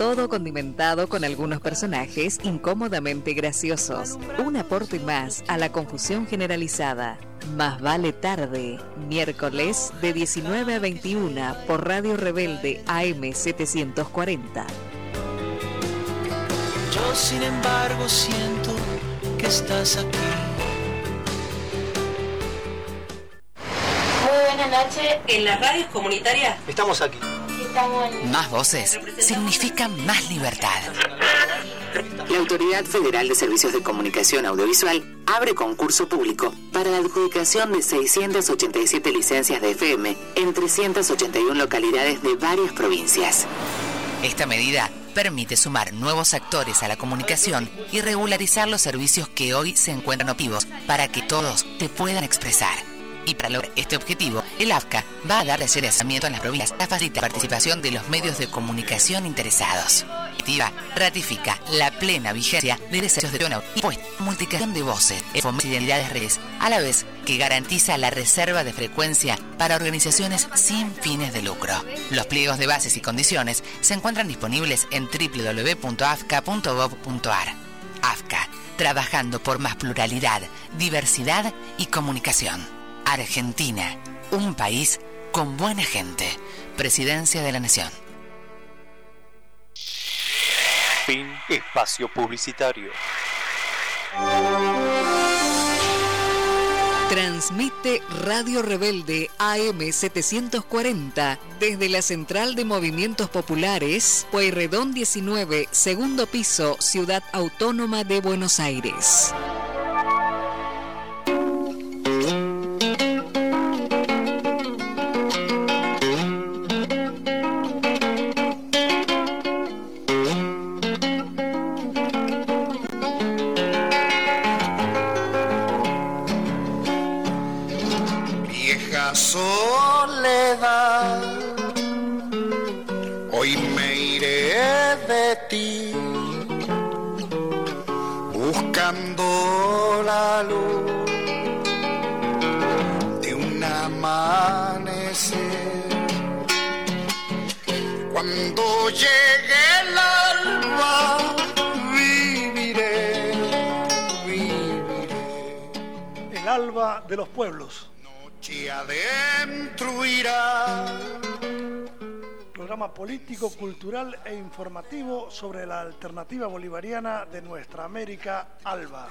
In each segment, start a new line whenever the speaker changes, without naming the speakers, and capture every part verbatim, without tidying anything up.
Todo condimentado con algunos personajes incómodamente graciosos. Un aporte más a la confusión generalizada. Más vale tarde, miércoles de diecinueve a veintiuna por Radio Rebelde A M setecientos cuarenta.
Yo sin embargo siento que estás aquí.
Muy buenas noches. En las radios comunitarias
estamos aquí.
Más voces significan más libertad. La Autoridad Federal de Servicios de Comunicación Audiovisual abre concurso público para la adjudicación de seiscientas ochenta y siete licencias de F M en trescientas ochenta y una localidades de varias provincias. Esta medida permite sumar nuevos actores a la comunicación y regularizar los servicios que hoy se encuentran operativos para que todos te puedan expresar. Y para lograr este objetivo, el A F C A va a dar asesoramiento en las provincias para facilitar la participación de los medios de comunicación interesados. La iniciativa ratifica la plena vigencia de derechos de tono y puesta multiplicación de voces, fomento de identidades redes, a la vez que garantiza la reserva de frecuencia para organizaciones sin fines de lucro. Los pliegos de bases y condiciones se encuentran disponibles en doble u doble u doble u punto a f c a punto gov punto a r. A F C A, trabajando por más pluralidad, diversidad y comunicación. Argentina, un país con buena gente. Presidencia de la Nación.
Fin espacio publicitario.
Transmite Radio Rebelde A M setecientos cuarenta desde la Central de Movimientos Populares, Pueyrredón diecinueve, segundo piso, Ciudad Autónoma de Buenos Aires.
Soledad, hoy me iré de ti, buscando la luz de un amanecer. Cuando llegue el alba, viviré, viviré.
El alba de los pueblos.
Y adentro irá.
Programa político, cultural e informativo sobre la alternativa bolivariana de nuestra América Alba.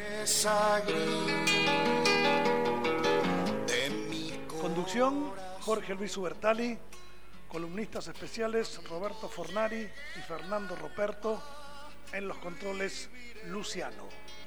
Conducción, Jorge Luis Ubertalli. Columnistas especiales, Roberto Fornari y Fernando Roperto. En los controles, Luciano.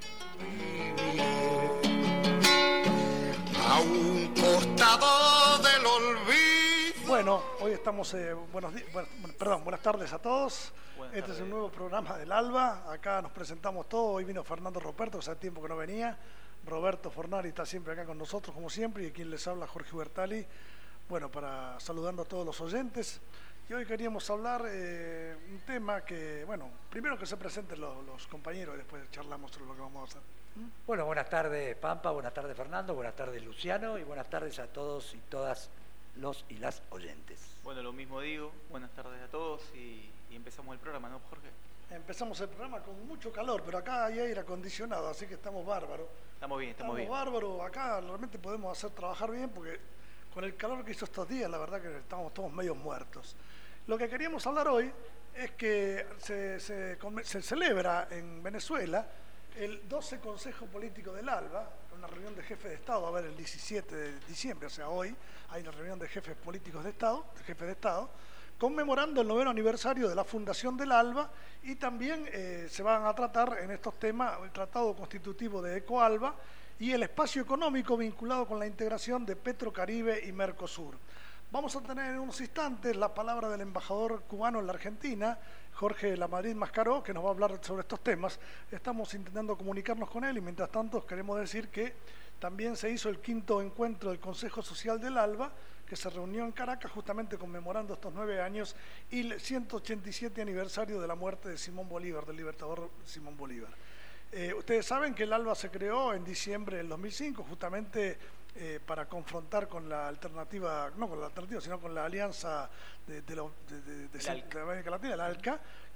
A un costado del olvido.
Bueno, hoy estamos, eh, buenos días, bueno, perdón, buenas tardes a todos. Buenas este tardes. Es un nuevo programa del Alba. Acá nos presentamos todos. Hoy vino Fernando Roperto, hace tiempo que no venía. Roberto Fornari está siempre acá con nosotros, como siempre, y quien les habla, Jorge Ubertalli. Bueno, para saludando a todos los oyentes. Y hoy queríamos hablar eh, un tema que, bueno, primero que se presenten los, los compañeros y después charlamos sobre lo que vamos a hacer.
Bueno, buenas tardes Pampa, buenas tardes Fernando, buenas tardes Luciano y buenas tardes a todos y todas los y las oyentes.
Bueno, lo mismo digo, buenas tardes a todos y, y empezamos el programa, ¿no, Jorge?
Empezamos el programa con mucho calor, pero acá hay aire acondicionado, así que estamos bárbaros.
Estamos bien, estamos,
estamos
bien.
bárbaros, acá realmente podemos hacer trabajar bien porque con el calor que hizo estos días, la verdad que estamos todos medio muertos. Lo que queríamos hablar hoy es que se, se, se celebra en Venezuela el doce Consejo Político del ALBA, una reunión de jefes de Estado, va a haber el diecisiete de diciembre, o sea, hoy hay una reunión de jefes políticos de Estado, de jefes de Estado, conmemorando el noveno aniversario de la fundación del ALBA y también eh, se van a tratar en estos temas el Tratado Constitutivo de Ecoalba y el espacio económico vinculado con la integración de Petrocaribe y Mercosur. Vamos a tener en unos instantes la palabra del embajador cubano en la Argentina, Jorge Lamadrid Mascaró, que nos va a hablar sobre estos temas. Estamos intentando comunicarnos con él y mientras tanto queremos decir que también se hizo el quinto encuentro del Consejo Social del ALBA, que se reunió en Caracas justamente conmemorando estos nueve años y el ciento ochenta y siete aniversario de la muerte de Simón Bolívar, del libertador Simón Bolívar. Eh, ustedes saben que el ALBA se creó en diciembre del dos mil cinco justamente eh, para confrontar con la alternativa, no con la alternativa, sino con la alianza de, de, lo, de, de, de, de América Latina, la ALCA,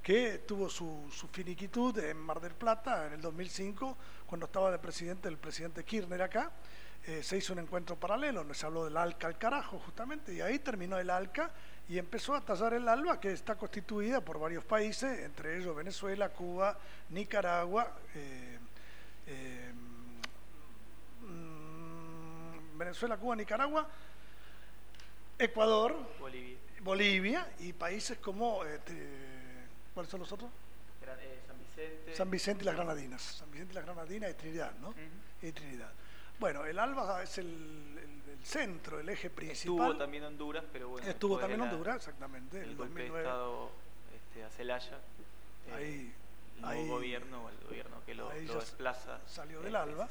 que tuvo su, su finiquitud en Mar del Plata en el dos mil cinco, cuando estaba de presidente el presidente Kirchner acá. Eh, se hizo un encuentro paralelo donde se habló del ALCA al carajo justamente, y ahí terminó el ALCA y empezó a tallar el ALBA, que está constituida por varios países, entre ellos Venezuela, Cuba, Nicaragua, eh, eh, mmm, Venezuela, Cuba, Nicaragua, Ecuador,
Bolivia,
Bolivia y países como eh, ¿cuáles son los otros?
Gran, eh, San Vicente.
San Vicente y las Granadinas. San Vicente y las Granadinas y Trinidad, ¿no? Uh-huh. Y Trinidad. Bueno, el ALBA es el, el, el centro, el eje principal.
Estuvo también Honduras, pero bueno.
Estuvo también Honduras, exactamente.
El, el
dos mil nueve.
golpe de Estado este, a Celaya.
Ahí.
El
ahí,
nuevo gobierno, el gobierno que lo, lo desplaza.
Salió del ALBA.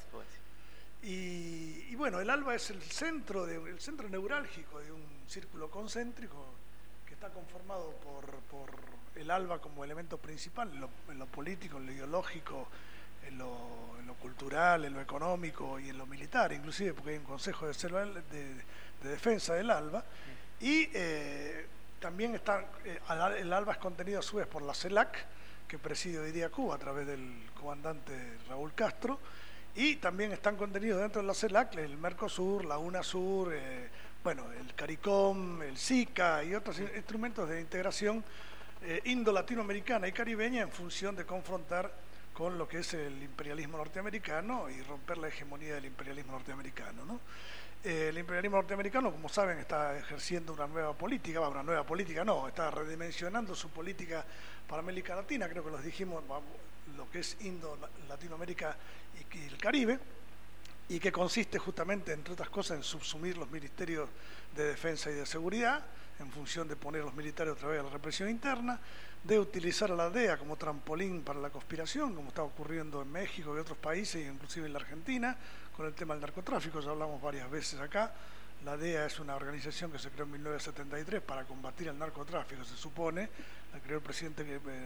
Y, y bueno, el ALBA es el centro, de, el centro neurálgico de un círculo concéntrico que está conformado por, por el ALBA como elemento principal en lo, en lo político, en lo ideológico, en lo, en lo cultural, en lo económico y en lo militar, inclusive porque hay un consejo de, de, de defensa del ALBA. Y eh, también está, eh, el ALBA es contenido a su vez por la CELAC, que preside hoy día Cuba a través del comandante Raúl Castro, y también están contenidos dentro de la CELAC el Mercosur, la UNASUR, eh, bueno, el CARICOM, el SICA y otros instrumentos de integración eh, indo-latinoamericana y caribeña en función de confrontar con lo que es el imperialismo norteamericano y romper la hegemonía del imperialismo norteamericano, ¿no? Eh, el imperialismo norteamericano, como saben, está ejerciendo una nueva política, una nueva política no, está redimensionando su política para América Latina, creo que los dijimos, lo que es Indo-Latinoamérica y, y el Caribe, y que consiste justamente, entre otras cosas, en subsumir los ministerios de defensa y de seguridad, en función de poner a los militares otra vez a la represión interna, de utilizar a la D E A como trampolín para la conspiración, como está ocurriendo en México y otros países, inclusive en la Argentina, con el tema del narcotráfico. Ya hablamos varias veces acá. La D E A es una organización que se creó en mil novecientos setenta y tres para combatir el narcotráfico, se supone, la creó el presidente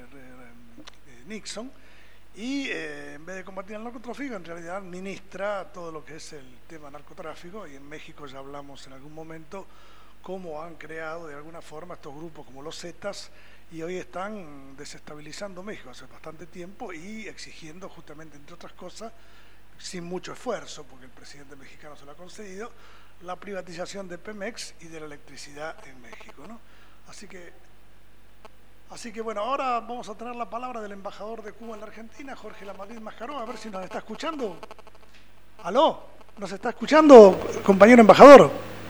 Nixon, y eh, en vez de combatir el narcotráfico, en realidad administra todo lo que es el tema narcotráfico, y en México ya hablamos en algún momento cómo han creado de alguna forma estos grupos como los Zetas, y hoy están desestabilizando México hace bastante tiempo y exigiendo justamente, entre otras cosas, sin mucho esfuerzo, porque el presidente mexicano se lo ha concedido, la privatización de Pemex y de la electricidad en México, ¿no? Así que, así que bueno, ahora vamos a tener la palabra del embajador de Cuba en la Argentina, Jorge Lamadrid Mascaró, a ver si nos está escuchando. ¿Aló? ¿Nos está escuchando, compañero embajador?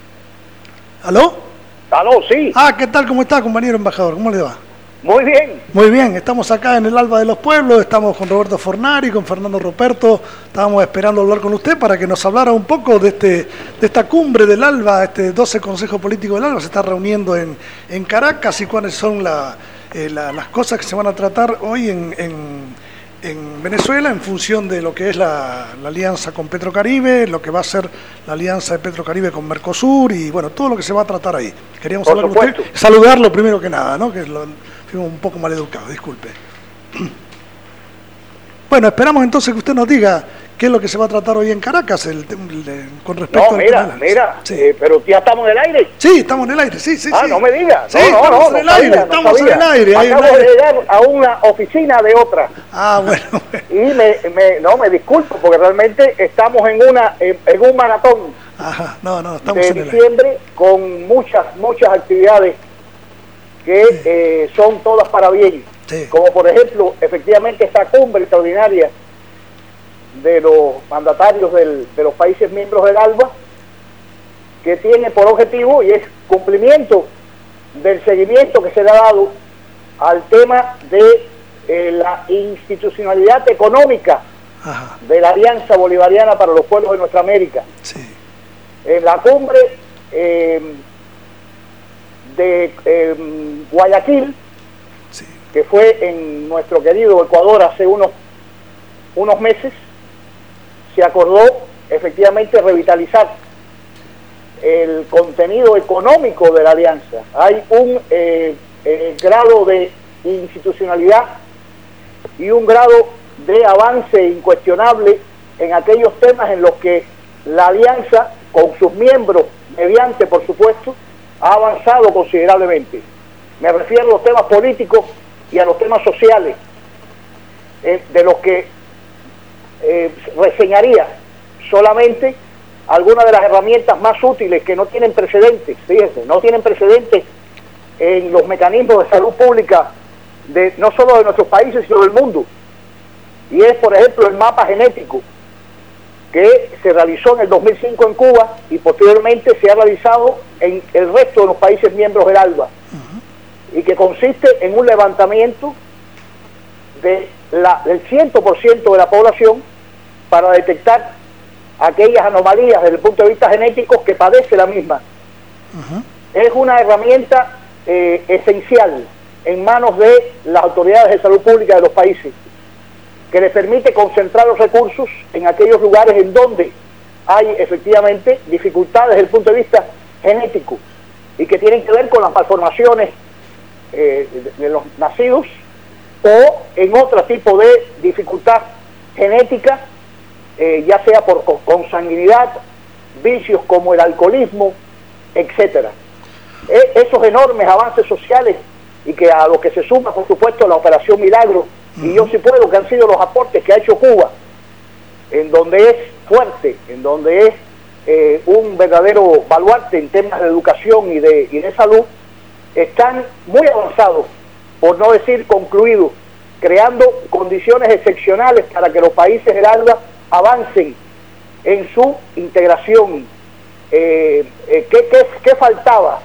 ¿Aló?
¿Aló? Sí.
Ah, ¿qué tal? ¿Cómo está, compañero embajador? ¿Cómo le va?
Muy bien.
Muy bien, estamos acá en el ALBA de los Pueblos, estamos con Roberto Fornari, con Fernando Ruperto, estábamos esperando hablar con usted para que nos hablara un poco de este de esta cumbre del ALBA, este doce Consejo Político del ALBA, se está reuniendo en, en Caracas, y cuáles son la, eh, la, las cosas que se van a tratar hoy en, en, en Venezuela en función de lo que es la, la alianza con Petrocaribe, lo que va a ser la alianza de Petrocaribe con Mercosur y bueno, todo lo que se va a tratar ahí. Queríamos hablar con usted, saludarlo primero que nada, ¿no? Que es lo, un poco mal educado, disculpe. Bueno, esperamos entonces que usted nos diga qué es lo que se va a tratar hoy en Caracas el, el, el, con respecto
no,
al
mira,
tema.
mira,
sí.
eh, pero ya estamos en el aire.
Sí, estamos en el aire, sí, sí.
Ah,
sí.
no me digas.
Sí,
no,
estamos
no,
en
no,
el
no
aire,
sabía,
estamos
no
en el aire.
Acabo
de
aire. llegar a una oficina de otra.
Ah, bueno.
Y me, me, no, me disculpo porque realmente estamos en una en, en un maratón.
Ajá, no, no, estamos
de
en el
diciembre
aire.
Con muchas, muchas actividades que sí. eh, son todas para bien.
Sí. Como
por ejemplo, efectivamente esta cumbre extraordinaria de los mandatarios del, de los países miembros del ALBA, que tiene por objetivo y es cumplimiento del seguimiento que se le ha dado al tema de eh, la institucionalidad económica
Ajá.
de la Alianza Bolivariana para los Pueblos de Nuestra América.
Sí.
En la cumbre eh, de eh, Guayaquil,
sí.
que fue en nuestro querido Ecuador hace unos, unos meses, se acordó efectivamente revitalizar el contenido económico de la alianza. Hay un eh, eh, grado de institucionalidad y un grado de avance incuestionable en aquellos temas en los que la alianza, con sus miembros, mediante por supuesto, ha avanzado considerablemente. Me refiero a los temas políticos y a los temas sociales, eh, de los que eh, reseñaría solamente algunas de las herramientas más útiles que no tienen precedentes, fíjense, no tienen precedentes en los mecanismos de salud pública de no solo de nuestros países, sino del mundo. Y es, por ejemplo, el mapa genético que se realizó en el dos mil cinco en Cuba y posteriormente se ha realizado en el resto de los países miembros del ALBA, uh-huh. y que consiste en un levantamiento de la, del cien por ciento de la población para detectar aquellas anomalías desde el punto de vista genético que padece la misma. Uh-huh. Es una herramienta eh, esencial en manos de las autoridades de salud pública de los países, que les permite concentrar los recursos en aquellos lugares en donde hay efectivamente dificultades desde el punto de vista genético y que tienen que ver con las malformaciones eh, de, de los nacidos o en otro tipo de dificultad genética, eh, ya sea por consanguinidad, vicios como el alcoholismo, etcétera. E esos enormes avances sociales y que a lo que se suma, por supuesto, la Operación Milagro, uh-huh. y yo sí puedo, que han sido los aportes que ha hecho Cuba, en donde es fuerte, en donde es eh, un verdadero baluarte en temas de educación y de, y de salud, están muy avanzados, por no decir concluidos, creando condiciones excepcionales para que los países del ALBA avancen en su integración. Eh, eh, ¿qué, qué, ¿Qué faltaba?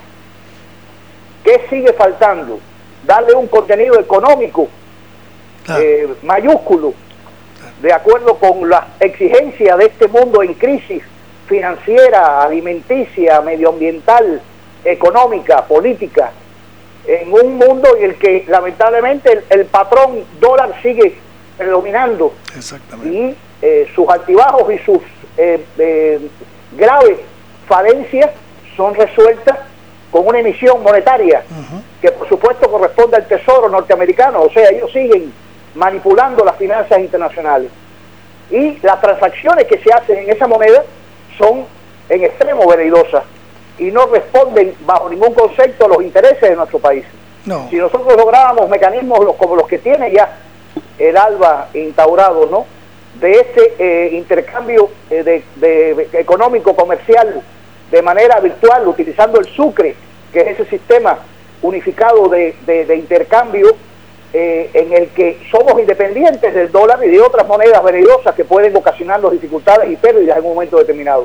¿Qué sigue faltando? Darle un contenido económico claro. eh, mayúsculo, de acuerdo con las exigencias de este mundo en crisis financiera, alimenticia, medioambiental, económica, política, en un mundo en el que lamentablemente el, el patrón dólar sigue predominando. Exactamente. Y eh, sus altibajos y sus eh, eh, graves falencias son resueltas con una emisión monetaria, uh-huh. que por supuesto corresponde al Tesoro norteamericano, o sea, ellos siguen manipulando las finanzas internacionales. Y las transacciones que se hacen en esa moneda son en extremo veneidosas y no responden bajo ningún concepto a los intereses de nuestro país. No. Si nosotros lográbamos mecanismos como los que tiene ya el ALBA instaurado, ¿no?, de este eh, intercambio eh, de, de, de económico comercial de manera virtual, utilizando el Sucre, que es ese sistema unificado de, de, de intercambio eh, en el que somos independientes del dólar y de otras monedas veneidosas que pueden ocasionarnos dificultades y pérdidas en un momento determinado.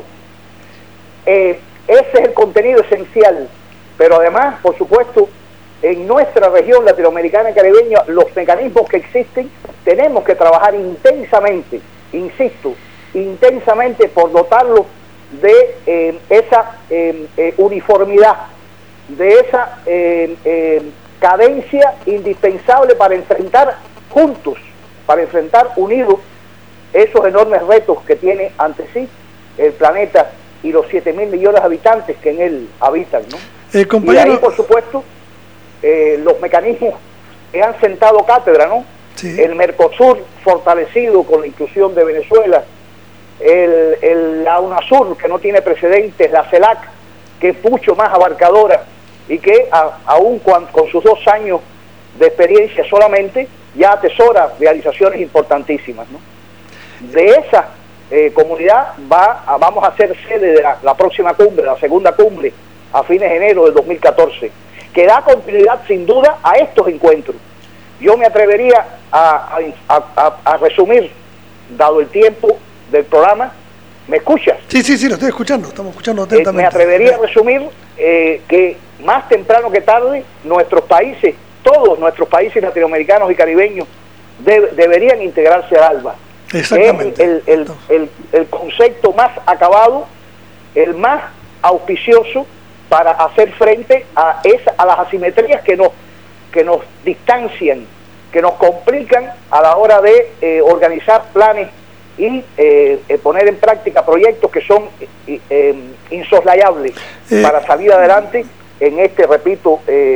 Eh, ese es el contenido esencial, pero además, por supuesto, en nuestra región latinoamericana y caribeña, los mecanismos que existen, tenemos que trabajar intensamente, insisto, intensamente por dotarlos de eh, esa eh, eh, uniformidad, de esa eh, eh, cadencia indispensable para enfrentar juntos, para enfrentar unidos esos enormes retos que tiene ante sí el planeta y los siete mil millones de habitantes que en él habitan, ¿no? Eh, compañero... Y de ahí, por supuesto, eh, los mecanismos que han sentado cátedra, ¿no? Sí. El Mercosur fortalecido con la inclusión de Venezuela, el, el, la UNASUR, que no tiene precedentes, la CELAC, que es mucho más abarcadora y que a, aún con, con sus dos años de experiencia solamente ya atesora realizaciones importantísimas, ¿no? De esa eh, comunidad va a, vamos a ser sede de la, la próxima cumbre, la segunda cumbre, a fines de enero del dos mil catorce, que da continuidad sin duda a estos encuentros. Yo me atrevería a, a, a, a resumir, dado el tiempo del programa. ¿Me escuchas?
Sí, sí, sí, lo estoy escuchando, estamos escuchando atentamente.
Eh, me atrevería a resumir eh, que más temprano que tarde nuestros países, todos nuestros países latinoamericanos y caribeños de, deberían integrarse al ALBA. Exactamente. Es el, el, el, el concepto más acabado, el más auspicioso para hacer frente a, esa, a las asimetrías que nos, que nos distancian, que nos complican a la hora de eh, organizar planes y eh, eh, poner en práctica proyectos que son eh, eh, insoslayables eh, para salir adelante en este, repito, eh,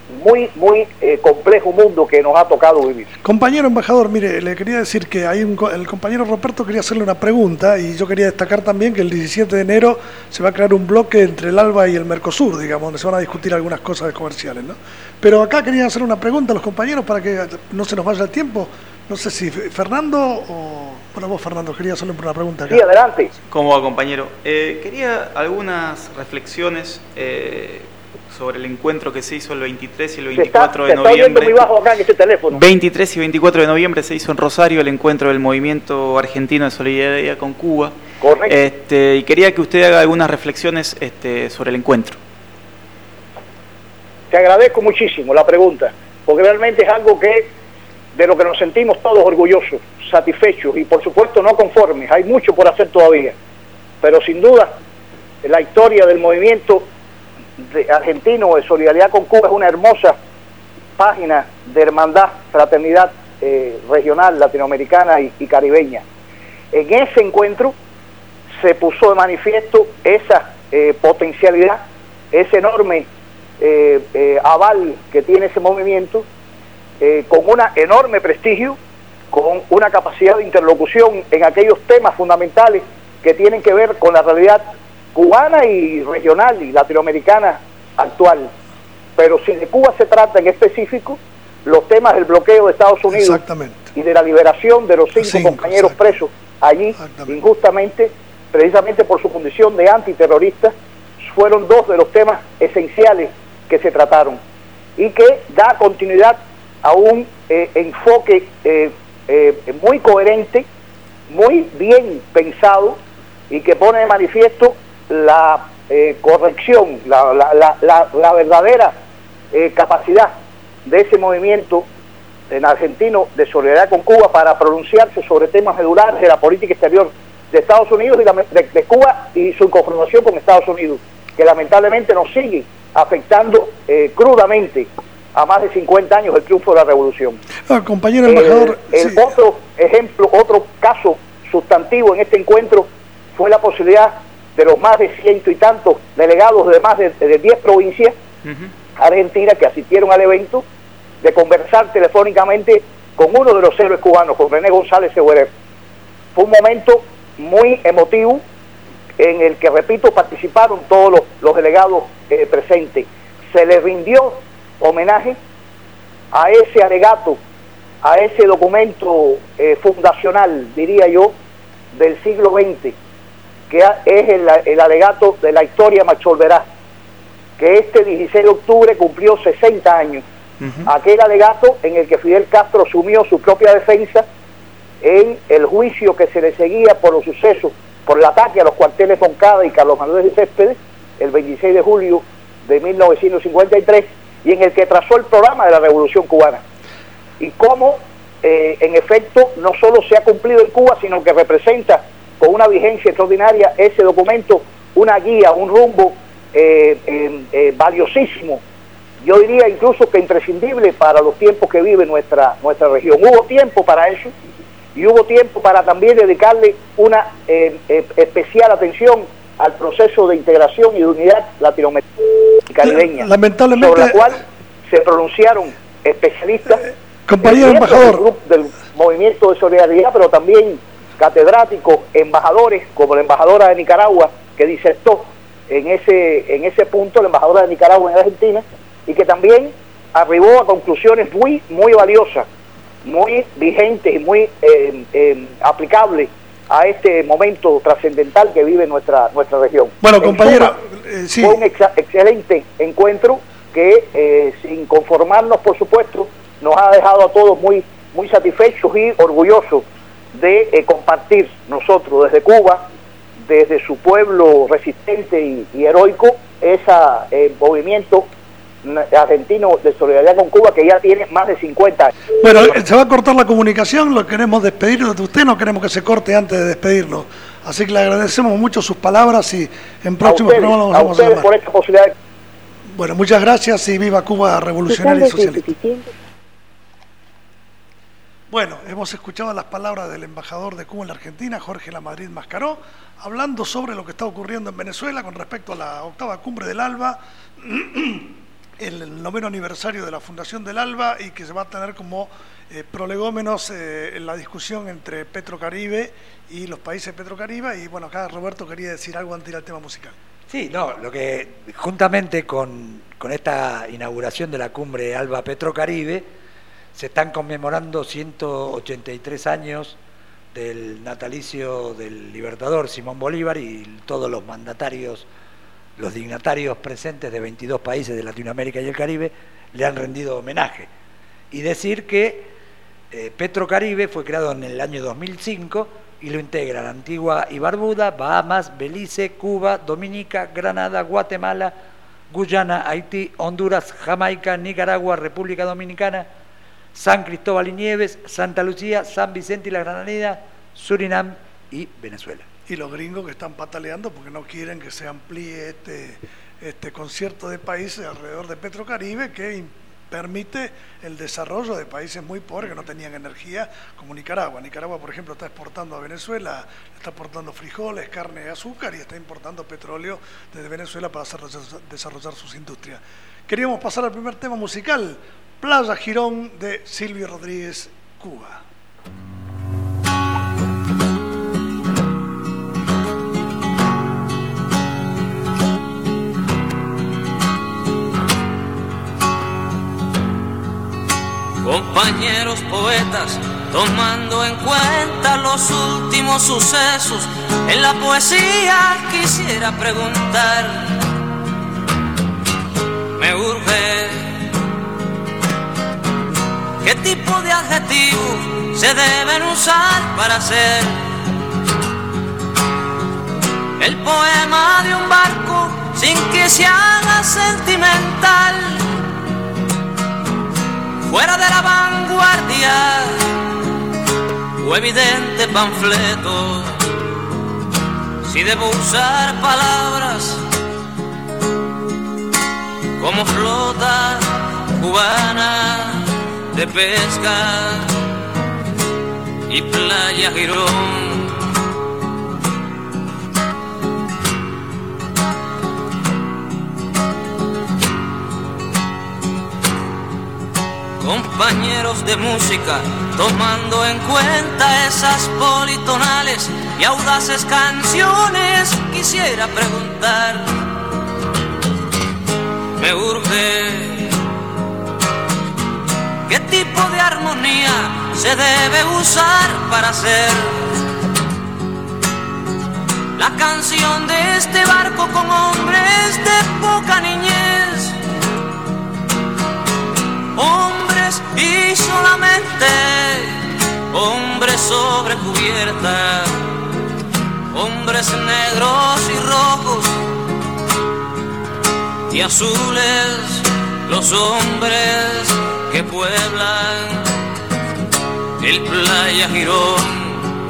muy, muy eh, complejo mundo que nos ha tocado vivir.
Compañero embajador, mire, le quería decir que hay un, el compañero Roberto quería hacerle una pregunta y yo quería destacar también que el diecisiete de enero se va a crear un bloque entre el ALBA y el Mercosur, digamos, donde se van a discutir algunas cosas comerciales, ¿no? Pero acá quería hacer una pregunta a los compañeros para que no se nos vaya el tiempo. No sé si Fernando o... Bueno, vos, Fernando, quería hacerle una pregunta acá.
Sí, adelante.
¿Cómo va, compañero? Eh, quería algunas reflexiones eh, sobre el encuentro que se hizo el veintitrés y el veinticuatro
se está,
de
se
noviembre.
Está muy bajo acá en este teléfono.
veintitrés y veinticuatro de noviembre se hizo en Rosario el encuentro del Movimiento Argentino de Solidaridad con Cuba.
Correcto.
Este, y quería que usted haga algunas reflexiones este, sobre el encuentro.
Te agradezco muchísimo la pregunta, porque realmente es algo que de lo que nos sentimos todos orgullosos, satisfechos y por supuesto no conformes. Hay mucho por hacer todavía, pero sin duda la historia del movimiento de argentino de solidaridad con Cuba es una hermosa página de hermandad, fraternidad eh, regional, latinoamericana y, y caribeña. En ese encuentro se puso de manifiesto esa eh, potencialidad, ese enorme eh, eh, aval que tiene ese movimiento, eh, con un enorme prestigio, con una capacidad de interlocución en aquellos temas fundamentales que tienen que ver con la realidad cubana y regional y latinoamericana actual. Pero si de Cuba se trata en específico, los temas del bloqueo de Estados Unidos y de la liberación de los cinco, cinco compañeros exacto. presos allí injustamente, precisamente por su condición de antiterrorista, fueron dos de los temas esenciales que se trataron y que da continuidad a un eh, enfoque eh, eh, muy coherente, muy bien pensado y que pone de manifiesto la eh, corrección, la, la, la, la, la verdadera eh, capacidad de ese movimiento en argentino de solidaridad con Cuba para pronunciarse sobre temas medulares de la política exterior de Estados Unidos y la, de, de Cuba y su confrontación con Estados Unidos, que lamentablemente nos sigue afectando eh, crudamente a más de cincuenta años del triunfo de la revolución.
Ah, compañero embajador.
El, el
sí.
otro ejemplo, otro caso sustantivo en este encuentro fue la posibilidad de los más de ciento y tantos delegados de más de, de diez provincias uh-huh. argentinas que asistieron al evento, de conversar telefónicamente con uno de los héroes cubanos, con René González Seguerer. Fue un momento muy emotivo en el que, repito, participaron todos los, los delegados eh, presentes. Se les rindió homenaje a ese alegato, a ese documento eh, fundacional, diría yo, del siglo veinte, que es el, el alegato de la historia Macholverá, que este dieciséis de octubre cumplió sesenta años. Uh-huh. Aquel alegato en el que Fidel Castro asumió su propia defensa en el juicio que se le seguía por los sucesos, por el ataque a los cuarteles Moncada y Carlos Manuel de Céspedes, el veintiséis de julio de mil novecientos cincuenta y tres, y en el que trazó el programa de la Revolución Cubana. Y cómo, eh, en efecto, no solo se ha cumplido en Cuba, sino que representa con una vigencia extraordinaria ese documento, una guía, un rumbo eh, eh, eh, valiosísimo, yo diría incluso que imprescindible para los tiempos que vive nuestra, nuestra región. Hubo tiempo para eso y hubo tiempo para también dedicarle una eh, eh, especial atención al proceso de integración y de unidad latinoamericana y caribeña,
lamentablemente,
sobre la cual se pronunciaron especialistas,
eh, compañero embajador
del, grupo, del movimiento de solidaridad, pero también catedráticos, embajadores, como la embajadora de Nicaragua, que disertó en ese, en ese punto, la embajadora de Nicaragua en Argentina, y que también arribó a conclusiones muy, muy valiosas, muy vigentes y muy eh, eh, aplicables a este momento trascendental que vive nuestra nuestra región.
Bueno, compañero, eh, sí.
Fue un ex excelente encuentro que, eh, sin conformarnos, por supuesto, nos ha dejado a todos muy, muy satisfechos y orgullosos de eh, compartir nosotros desde Cuba, desde su pueblo resistente y, y heroico, ese eh, movimiento argentino de solidaridad con Cuba que ya tiene más de cincuenta años.
Bueno, se va a cortar la comunicación, lo queremos despedir de usted, no queremos que se corte antes de despedirnos, así que le agradecemos mucho sus palabras y en próximos programas nos vamos a llamar.
Por esta posibilidad.
Bueno, muchas gracias y viva Cuba revolucionaria y socialista. Bueno, hemos escuchado las palabras del embajador de Cuba en la Argentina, Jorge Lamadrid Mascaró, hablando sobre lo que está ocurriendo en Venezuela con respecto a la octava cumbre del ALBA el noveno aniversario de la fundación del ALBA y que se va a tener como eh, prolegómenos eh, en la discusión entre Petrocaribe y los países Petrocaribe. Y bueno, acá Roberto quería decir algo antes del tema musical.
Sí, no, lo que juntamente con, con esta inauguración de la cumbre ALBA Petrocaribe se están conmemorando ciento ochenta y tres años del natalicio del Libertador Simón Bolívar, y todos los mandatarios, los dignatarios presentes de veintidós países de Latinoamérica y el Caribe le han rendido homenaje. Y decir que eh, Petrocaribe fue creado en el año dos mil cinco y lo integran Antigua y Barbuda, Bahamas, Belice, Cuba, Dominica, Granada, Guatemala, Guyana, Haití, Honduras, Jamaica, Nicaragua, República Dominicana, San Cristóbal y Nieves, Santa Lucía, San Vicente y la Granadina, Surinam y Venezuela.
Y los gringos que están pataleando porque no quieren que se amplíe este, este concierto de países alrededor de Petrocaribe, que permite el desarrollo de países muy pobres que no tenían energía, como Nicaragua. Nicaragua, por ejemplo, está exportando a Venezuela, está exportando frijoles, carne, azúcar, y está importando petróleo desde Venezuela para hacer, desarrollar sus industrias. Queríamos pasar al primer tema musical, Playa Girón, de Silvio Rodríguez, Cuba.
Compañeros poetas, tomando en cuenta los últimos sucesos, en la poesía quisiera preguntar, me urge, ¿qué tipo de adjetivos se deben usar para hacer el poema de un barco sin que se haga sentimental? Fuera de la vanguardia o evidente panfleto, si debo usar palabras como flota cubana de pesca y playa Girón. Compañeros de música, tomando en cuenta esas politonales y audaces canciones, quisiera preguntar, me urge, ¿qué tipo de armonía se debe usar para hacer la canción de este barco con hombres de poca niñez? Hombres y solamente hombres sobre cubierta, hombres negros y rojos y azules, los hombres que pueblan el Playa Girón.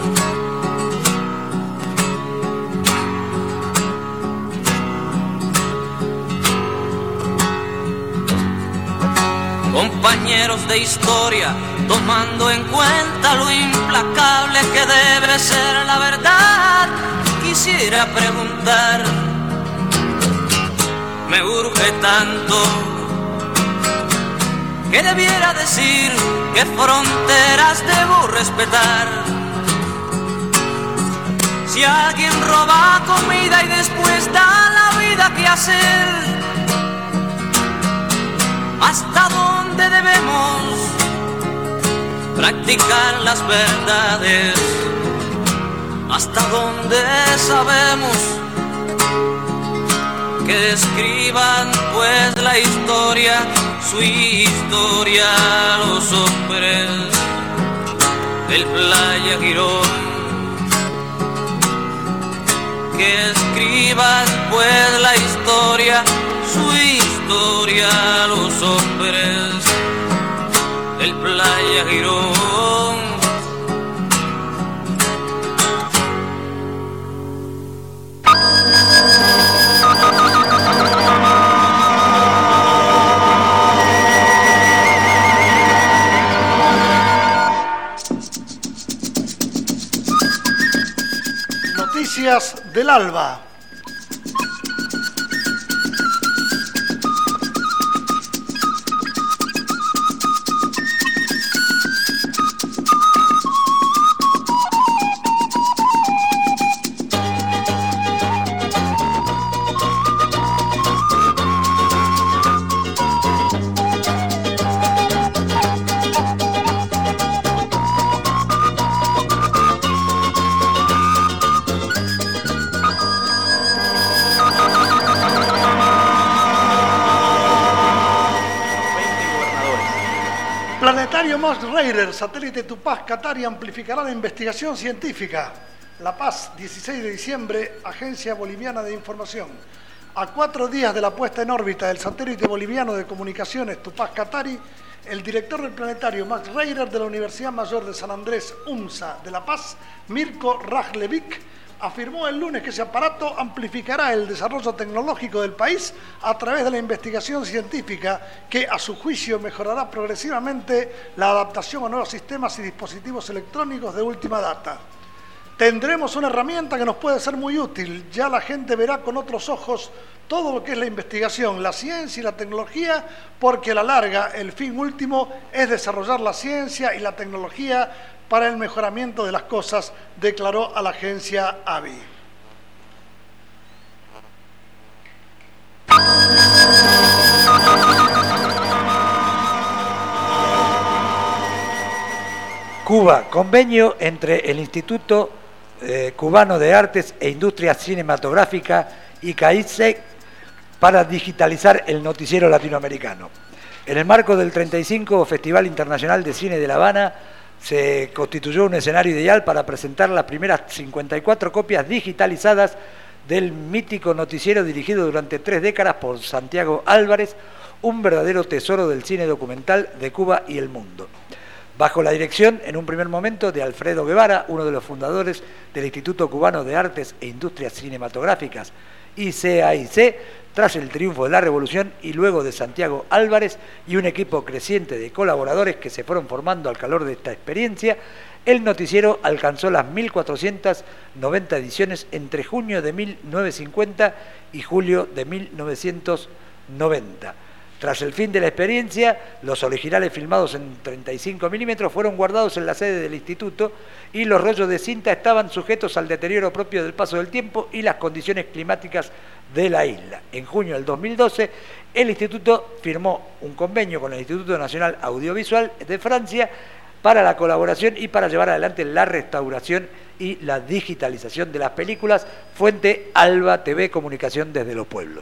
Compañeros de historia, tomando en cuenta lo implacable que debe ser la verdad, quisiera preguntar, me urge tanto que debiera decir qué fronteras debo respetar. Si alguien roba comida y después da la vida que hacer, ¿hasta dónde debemos practicar las verdades? ¿Hasta dónde sabemos que escriban pues la historia, su historia, los hombres del Playa Girón? Que escriban pues la historia, su historia, los hombres del Playa Girón.
Noticias del ALBA. planetario Max Raider, satélite Tupac Katari, amplificará la investigación científica. La Paz, dieciséis de diciembre, Agencia Boliviana de Información. A cuatro días de la puesta en órbita del satélite boliviano de comunicaciones Tupac Katari, el director del planetario Max Raider de la Universidad Mayor de San Andrés, UMSA de La Paz, Mirko Rajlevic, afirmó el lunes que ese aparato amplificará el desarrollo tecnológico del país a través de la investigación científica que, a su juicio, mejorará progresivamente la adaptación a nuevos sistemas y dispositivos electrónicos de última data. Tendremos una herramienta que nos puede ser muy útil. Ya la gente verá con otros ojos todo lo que es la investigación, la ciencia y la tecnología, porque a la larga el fin último es desarrollar la ciencia y la tecnología para el mejoramiento de las cosas, declaró a la agencia A B I.
Cuba, convenio entre el Instituto eh, Cubano de Artes e Industria Cinematográfica y CAICE para digitalizar el noticiero latinoamericano. En el marco del treinta y cinco Festival Internacional de Cine de La Habana, se constituyó un escenario ideal para presentar las primeras cincuenta y cuatro copias digitalizadas del mítico noticiero dirigido durante tres décadas por Santiago Álvarez, un verdadero tesoro del cine documental de Cuba y el mundo. Bajo la dirección, en un primer momento, de Alfredo Guevara, uno de los fundadores del Instituto Cubano de Artes e Industrias Cinematográficas, I C A I C, tras el triunfo de la Revolución, y luego de Santiago Álvarez y un equipo creciente de colaboradores que se fueron formando al calor de esta experiencia, el noticiero alcanzó las mil cuatrocientas noventa ediciones entre junio de mil novecientos cincuenta y julio de mil novecientos noventa. Tras el fin de la experiencia, los originales filmados en treinta y cinco milímetros fueron guardados en la sede del instituto y los rollos de cinta estaban sujetos al deterioro propio del paso del tiempo y las condiciones climáticas de la isla. En junio del dos mil doce, el instituto firmó un convenio con el Instituto Nacional Audiovisual de Francia para la colaboración y para llevar adelante la restauración y la digitalización de las películas, fuente Alba T V, Comunicación desde los Pueblos.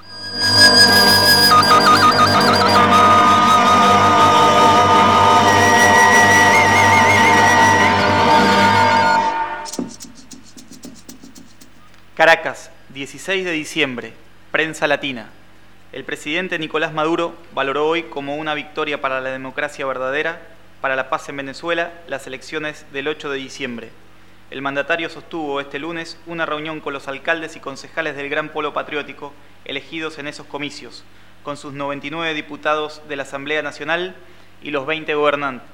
Caracas, dieciséis de diciembre, Prensa Latina. El presidente Nicolás Maduro valoró hoy como una victoria para la democracia verdadera, para la paz en Venezuela, las elecciones del ocho de diciembre. El mandatario sostuvo este lunes una reunión con los alcaldes y concejales del Gran Polo Patriótico elegidos en esos comicios, con sus noventa y nueve diputados de la Asamblea Nacional y los veinte gobernantes.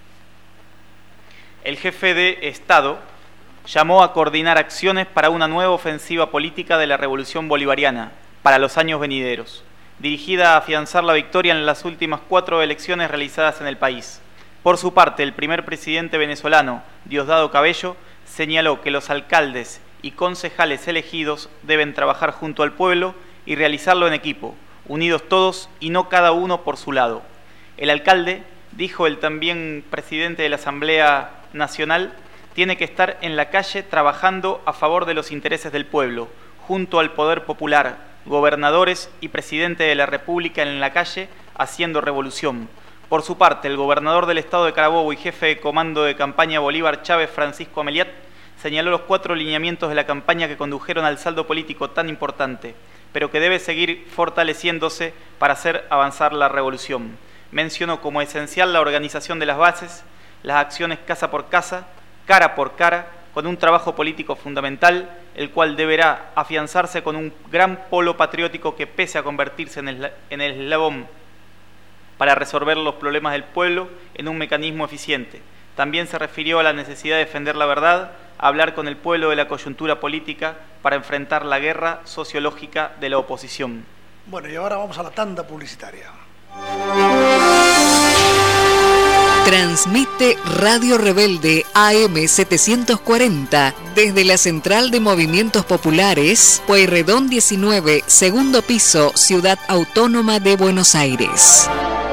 El jefe de Estado llamó a coordinar acciones para una nueva ofensiva política de la Revolución Bolivariana para los años venideros, dirigida a afianzar la victoria en las últimas cuatro elecciones realizadas en el país. Por su parte, el primer presidente venezolano, Diosdado Cabello, señaló que los alcaldes y concejales elegidos deben trabajar junto al pueblo y realizarlo en equipo, unidos todos y no cada uno por su lado. El alcalde, dijo el también presidente de la Asamblea Nacional, tiene que estar en la calle trabajando a favor de los intereses del pueblo, junto al poder popular, gobernadores y presidente de la República en la calle haciendo revolución. Por su parte, el gobernador del estado de Carabobo y jefe de comando de campaña Bolívar Chávez, Francisco Ameliat, señaló los cuatro lineamientos de la campaña que condujeron al saldo político tan importante, pero que debe seguir fortaleciéndose para hacer avanzar la revolución. Mencionó como esencial la organización de las bases, las acciones casa por casa, cara por cara, con un trabajo político fundamental, el cual deberá afianzarse con un gran polo patriótico que, pese a convertirse en el, en el eslabón para resolver los problemas del pueblo, en un mecanismo eficiente. También se refirió a la necesidad de defender la verdad, a hablar con el pueblo de la coyuntura política para enfrentar la guerra sociológica de la oposición.
Bueno, y ahora vamos a la tanda publicitaria.
Transmite Radio Rebelde A M setecientos cuarenta desde la Central de Movimientos Populares, Pueyrredón diecinueve, segundo piso, Ciudad Autónoma de Buenos Aires.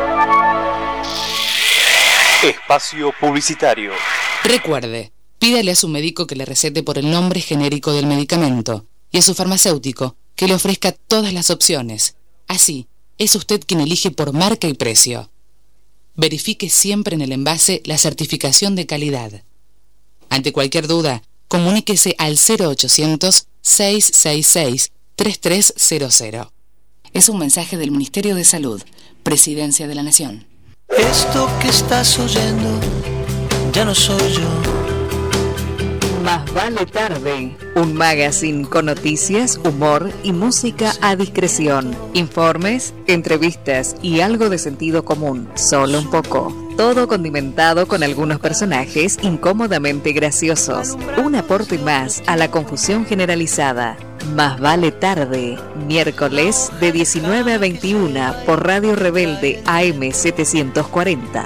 Espacio publicitario.
Recuerde, pídale a su médico que le recete por el nombre genérico del medicamento y a su farmacéutico que le ofrezca todas las opciones. Así, es usted quien elige por marca y precio. verifique siempre en el envase la certificación de calidad. Ante cualquier duda, comuníquese al cero ochocientos, seiscientos sesenta y seis, treinta y tres cero cero. Es un mensaje del Ministerio de Salud, Presidencia de la Nación.
Esto que estás oyendo ya no soy yo.
Más vale tarde, un magazine con noticias, humor y música a discreción. Informes, entrevistas y algo de sentido común, solo un poco. Todo condimentado con algunos personajes incómodamente graciosos. Un aporte más a la confusión generalizada. Más vale tarde, miércoles de diecinueve a veintiuna por Radio Rebelde A M setecientos cuarenta.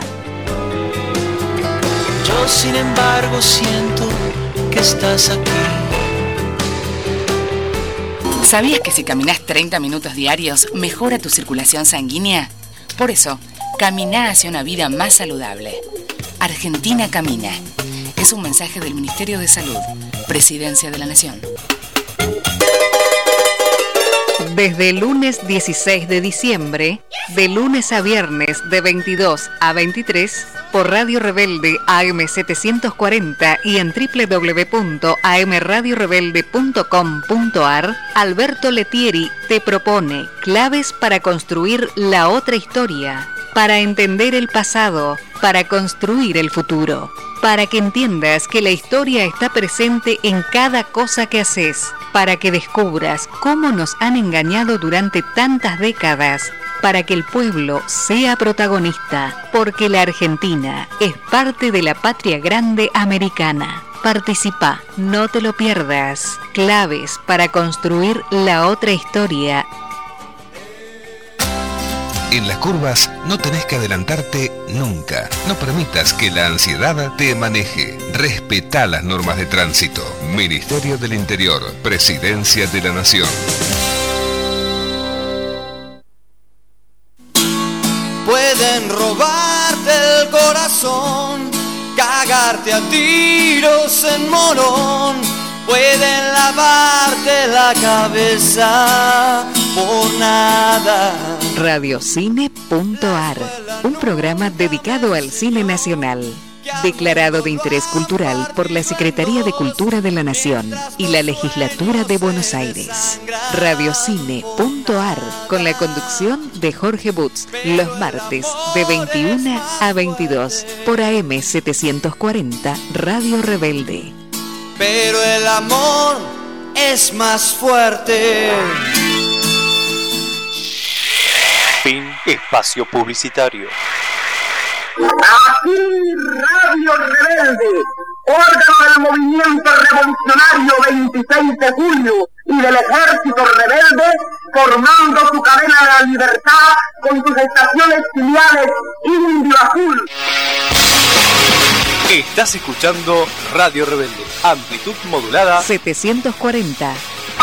Yo sin embargo siento que estás aquí.
¿Sabías que si caminas treinta minutos diarios mejora tu circulación sanguínea? Por eso, camina hacia una vida más saludable. Argentina camina. Es un mensaje del Ministerio de Salud, Presidencia de la Nación.
Desde el lunes dieciséis de diciembre, de lunes a viernes de veintidós a veintitrés, por Radio Rebelde A M setecientos cuarenta y en doble u doble u doble u punto a m radio rebelde punto com punto a r, Alberto Letieri te propone claves para construir la otra historia, para entender el pasado, para construir el futuro, para que entiendas que la historia está presente en cada cosa que haces, para que descubras cómo nos han engañado durante tantas décadas, para que el pueblo sea protagonista, porque la Argentina es parte de la patria grande americana. Participa, no te lo pierdas. Claves para construir la otra historia.
En las curvas no tenés que adelantarte nunca. No permitas que la ansiedad te maneje. Respetá las normas de tránsito. Ministerio del Interior, Presidencia de la Nación.
Pueden robarte el corazón, cagarte a tiros en Morón, pueden lavarte la cabeza por nada.
Radiocine punto a r, un programa dedicado al cine nacional, declarado de interés cultural por la Secretaría de Cultura de la Nación y la Legislatura de Buenos Aires. Radiocine punto a r, con la conducción de Jorge Butz, los martes de veintiuna a veintidós por A M setecientos cuarenta Radio Rebelde.
Pero el amor es más fuerte.
Fin espacio publicitario.
Aquí Radio Rebelde, órgano del movimiento revolucionario veintiséis de julio y del ejército rebelde, formando su cadena de la libertad con sus estaciones filiales Indio Azul.
Estás escuchando Radio Rebelde, amplitud modulada
setecientos cuarenta.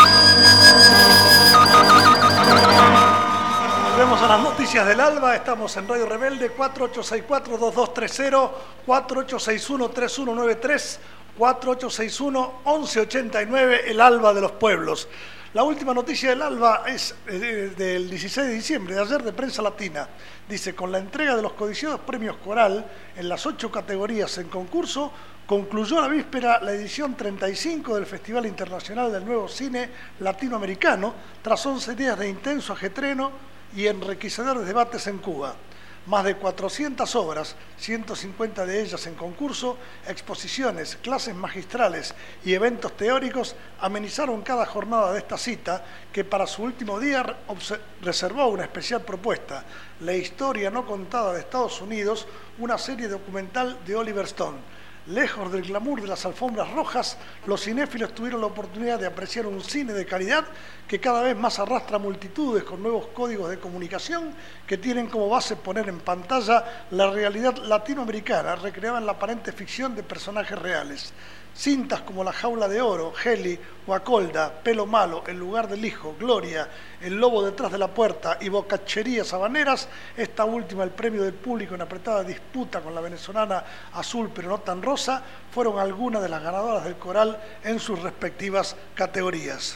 Volvemos a las noticias del alba. Estamos en Radio Rebelde, cuatro ocho seis cuatro, dos dos tres cero, cuatro ocho seis uno, tres uno nueve tres, cuatro ocho seis uno, once ochenta y nueve, el alba de los pueblos. La última noticia del alba es eh, del dieciséis de diciembre, de ayer, de Prensa Latina. Dice, con la entrega de los codiciados premios Coral en las ocho categorías en concurso, concluyó la víspera la edición treinta y cinco del Festival Internacional del Nuevo Cine Latinoamericano, tras once días de intenso ajetreno y enriquecedores debates en Cuba. Más de cuatrocientas obras, ciento cincuenta de ellas en concurso, exposiciones, clases magistrales y eventos teóricos amenizaron cada jornada de esta cita, que para su último día reservó una especial propuesta, La historia no contada de Estados Unidos, una serie documental de Oliver Stone. Lejos del glamour de las alfombras rojas, los cinéfilos tuvieron la oportunidad de apreciar un cine de calidad que cada vez más arrastra multitudes con nuevos códigos de comunicación que tienen como base poner en pantalla la realidad latinoamericana recreada en la aparente ficción de personajes reales. Cintas como La jaula de oro, Heli, Guacolda, Pelo malo, El lugar del hijo, Gloria, El lobo detrás de la puerta y Bocacherías habaneras, esta última el premio del público en apretada disputa con la venezolana Azul pero no tan rosa, fueron algunas de las ganadoras del Coral en sus respectivas categorías.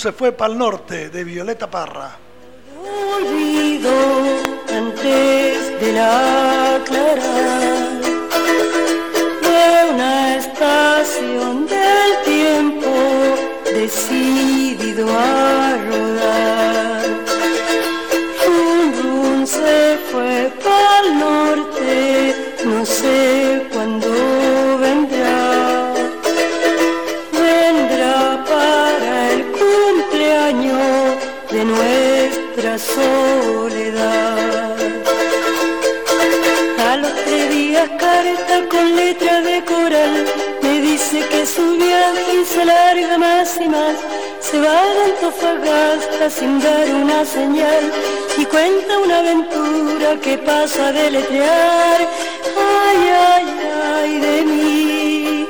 se fue pa'l norte, de Violeta Parra.
Olvido antes de la aclarar de una estación del tiempo decidido a rodar. Un rum se fue pa'l norte, no sé cuándo vendrá. Vendrá para el cumpleaños de nuestra soledad. A los tres días carta con letra de coral me dice que su viaje se larga más y más. Se va de Antofagasta sin dar una señal y cuenta una aventura que pasa a deletrear. Ay, ay, ay de mí.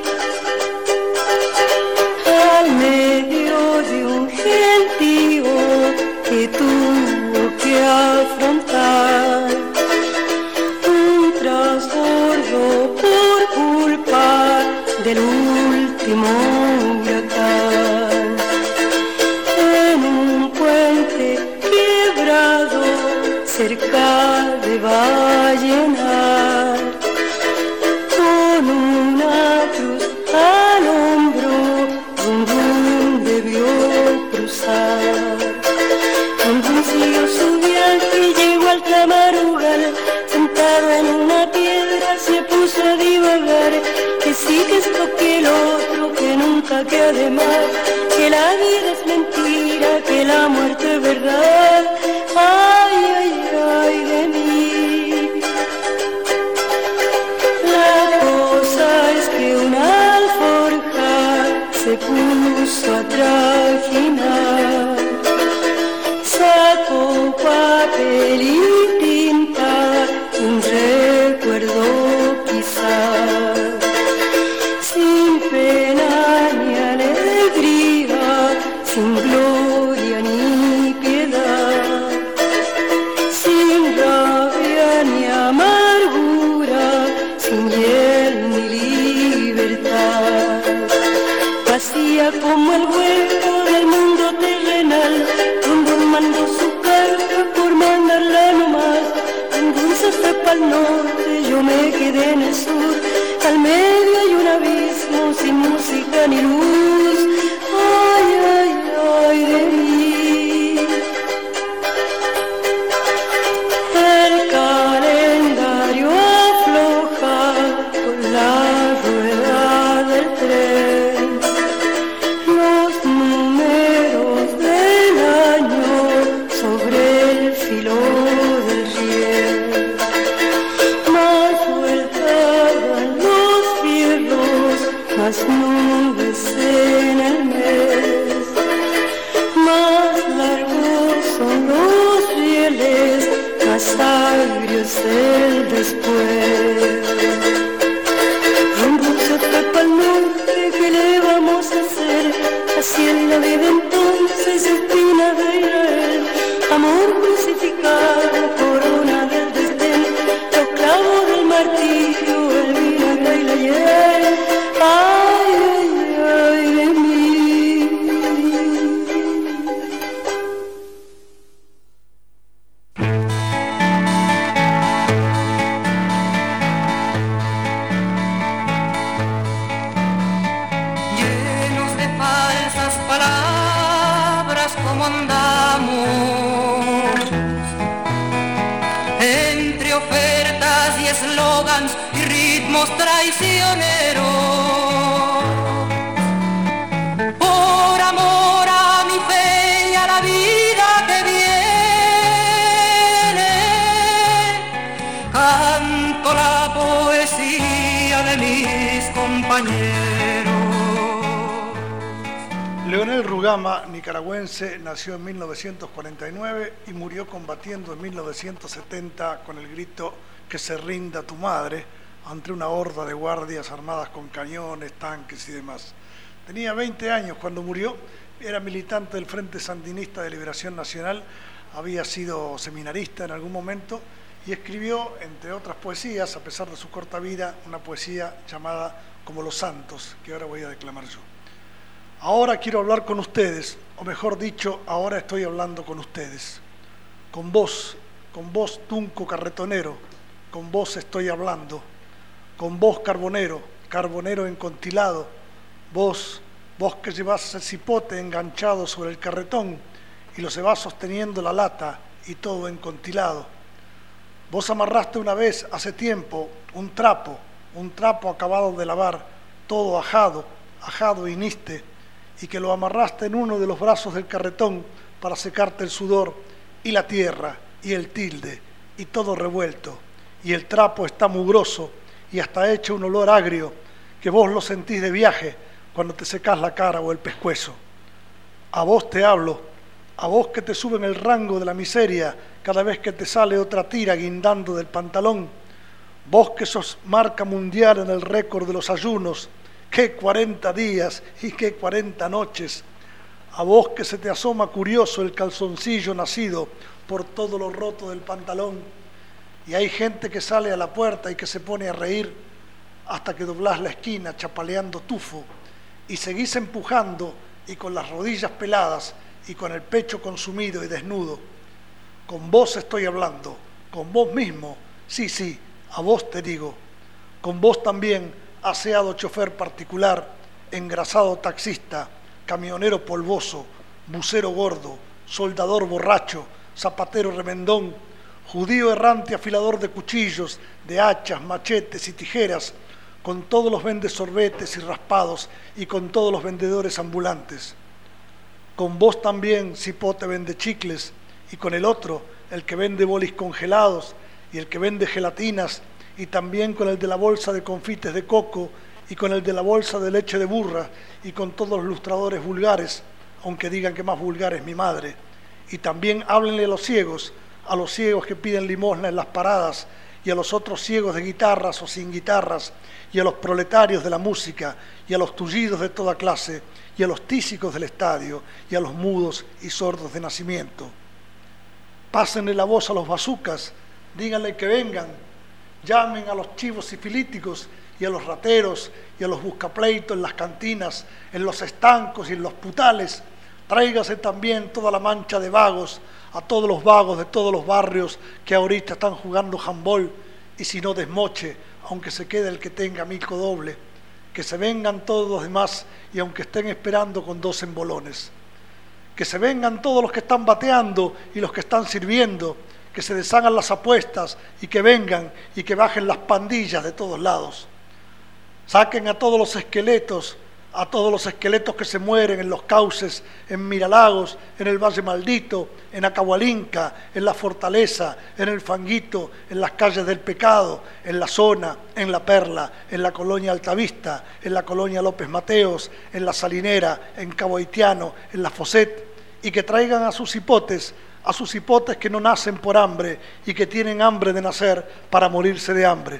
Al medio de un gentío que tuvo que afrontar un trasbordo por culpa del último huracán. En un puente quebrado cerca de Vallenar, con una cruz al hombro, Rum Rum debió cruzar. Rum Rum siguió su viaje y llegó al Tamarugal. Sentado en una piedra se puso a divagar, que sí, que esto, que el otro, que nunca, que además, que la vida es mentira, que la muerte es verdad. Ay, ay, ay de mí. La cosa es que una alforja se puso a trajinar, sacó papel y tinta, un recuerdo quizás, sin pena ni alegría, sin gloria ni piedad, sin rabia ni amargura, sin hiel ni libertad. Vacía como el hueco del mundo terrenal, Rum Rum mandó su carta por mandarla nomás. Rum Rum se fue pa'l norte, yo me quedé en el sur. Al medio hay un abismo sin música ni luz. Ay, ay, ay de mí. El calendario afloja con la rueda del tren. Los números del año sobre el filo del riel. Más vueltas dan los fierros, más nubes en el mes. Más largos son los rieles, más agrio es el después. Rum Rum se fue pa'l norte, ¿qué le vamos a hacer? Así es la vida entonces, espina de Israel. Amor crucificado, corona del desdén, los clavos del martirio, el vinagre y la hiel. Ay, ay, ay de mí.
Llenos de falsas palabras, como andamos, entre ofertas y eslogans y ritmos traicioneros. Por amor a mi fe y a la vida que viene, canto la poesía de mis compañeros.
Leonel Rugama, nicaragüense, nació en mil novecientos cuarenta y nueve y murió combatiendo en mil novecientos setenta con el grito "que se rinda tu madre" ante una horda de guardias armadas con cañones, tanques y demás. Tenía veinte años cuando murió, era militante del Frente Sandinista de Liberación Nacional, había sido seminarista en algún momento y escribió, entre otras poesías, a pesar de su corta vida, una poesía llamada Como los Santos, que ahora voy a declamar yo. Ahora quiero hablar con ustedes, o mejor dicho, ahora estoy hablando con ustedes. Con vos, con vos tunco carretonero, con vos estoy hablando. Con vos carbonero, carbonero encontilado, vos, vos que llevas el cipote enganchado sobre el carretón y lo se va sosteniendo la lata y todo encontilado. Vos amarraste una vez, hace tiempo, un trapo, un trapo acabado de lavar, todo ajado, ajado y niste, y que lo amarraste en uno de los brazos del carretón para secarte el sudor y la tierra y el tilde y todo revuelto, y el trapo está mugroso y hasta hecho un olor agrio que vos lo sentís de viaje cuando te secás la cara o el pescuezo. A vos te hablo, a vos que te suben el rango de la miseria cada vez que te sale otra tira guindando del pantalón, vos que sos marca mundial en el récord de los ayunos, qué cuarenta días y qué cuarenta noches, a vos que se te asoma curioso el calzoncillo nacido por todo lo roto del pantalón, y hay gente que sale a la puerta y que se pone a reír hasta que doblás la esquina chapaleando tufo, y seguís empujando y con las rodillas peladas y con el pecho consumido y desnudo. Con vos estoy hablando, con vos mismo, sí, sí, a vos te digo, con vos también, aseado chofer particular, engrasado taxista, camionero polvoso, bucero gordo, soldador borracho, zapatero remendón, judío errante afilador de cuchillos, de hachas, machetes y tijeras, con todos los vendes sorbetes y raspados y con todos los vendedores ambulantes. Con vos también, cipote vende chicles, y con el otro, el que vende bolis congelados y el que vende gelatinas, y también con el de la bolsa de confites de coco y con el de la bolsa de leche de burra y con todos los lustradores vulgares, aunque digan que más vulgar es mi madre. Y también háblenle a los ciegos, a los ciegos que piden limosna en las paradas y a los otros ciegos de guitarras o sin guitarras y a los proletarios de la música y a los tullidos de toda clase y a los tísicos del estadio y a los mudos y sordos de nacimiento. Pásenle la voz a los bazucas, díganle que vengan, llamen a los chivos sifilíticos y a los rateros y a los buscapleitos en las cantinas, en los estancos y en los putales. Tráigase también toda la mancha de vagos, a todos los vagos de todos los barrios que ahorita están jugando handball, y si no desmoche, aunque se quede el que tenga mico doble, que se vengan todos los demás y aunque estén esperando con dos embolones. Que se vengan todos los que están bateando y los que están sirviendo, que se deshagan las apuestas y que vengan y que bajen las pandillas de todos lados. Saquen a todos los esqueletos, a todos los esqueletos que se mueren en los cauces, en Miralagos, en el Valle Maldito, en Acahualinca, en la Fortaleza, en el Fanguito, en las calles del Pecado, en la Zona, en la Perla, en la colonia Altavista, en la colonia López Mateos, en la Salinera, en Cabo Haitiano, en la Foset, y que traigan a sus hipotes, a sus hipotes que no nacen por hambre y que tienen hambre de nacer para morirse de hambre.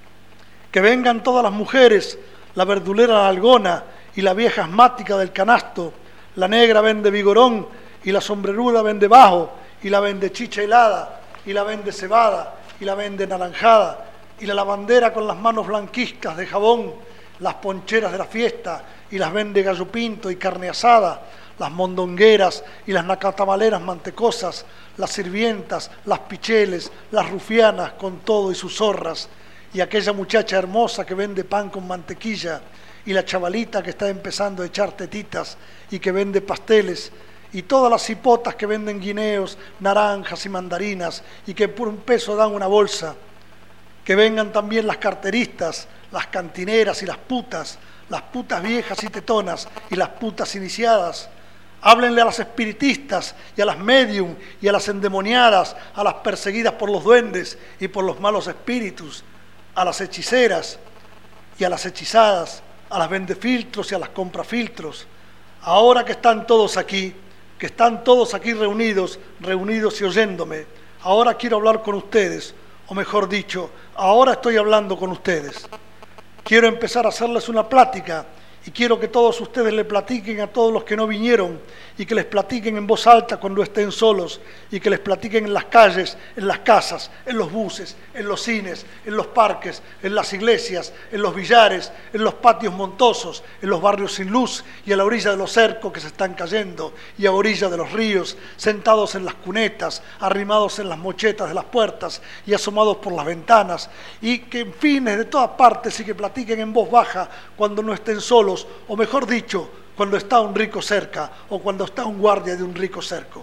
Que vengan todas las mujeres, la verdulera algona y la vieja asmática del canasto, la negra vende vigorón y la sombreruda vende bajo y la vende chicha helada y la vende cebada y la vende naranjada y la lavandera con las manos blanquizcas de jabón, las poncheras de la fiesta y las vende gallo pinto y carne asada, las mondongueras y las nacatamaleras mantecosas, las sirvientas, las picheles, las rufianas con todo y sus zorras, y aquella muchacha hermosa que vende pan con mantequilla, y la chavalita que está empezando a echar tetitas y que vende pasteles, y todas las hipotas que venden guineos, naranjas y mandarinas, y que por un peso dan una bolsa. Que vengan también las carteristas, las cantineras y las putas, las putas viejas y tetonas y las putas iniciadas. Háblenle a las espiritistas y a las medium y a las endemoniadas, a las perseguidas por los duendes y por los malos espíritus, a las hechiceras y a las hechizadas, a las vendefiltros y a las comprafiltros. Ahora que están todos aquí, que están todos aquí reunidos, reunidos y oyéndome, ahora quiero hablar con ustedes, o mejor dicho, ahora estoy hablando con ustedes. Quiero empezar a hacerles una plática Y quiero que todos ustedes le platiquen a todos los que no vinieron y que les platiquen en voz alta cuando estén solos y que les platiquen en las calles, en las casas, en los buses, en los cines, en los parques, en las iglesias, en los billares, en los patios montosos, en los barrios sin luz y a la orilla de los cercos que se están cayendo y a orilla de los ríos, sentados en las cunetas, arrimados en las mochetas de las puertas y asomados por las ventanas, y que en fin, de todas partes, y que platiquen en voz baja cuando no estén solos, o mejor dicho, cuando está un rico cerca o cuando está un guardia de un rico cerco,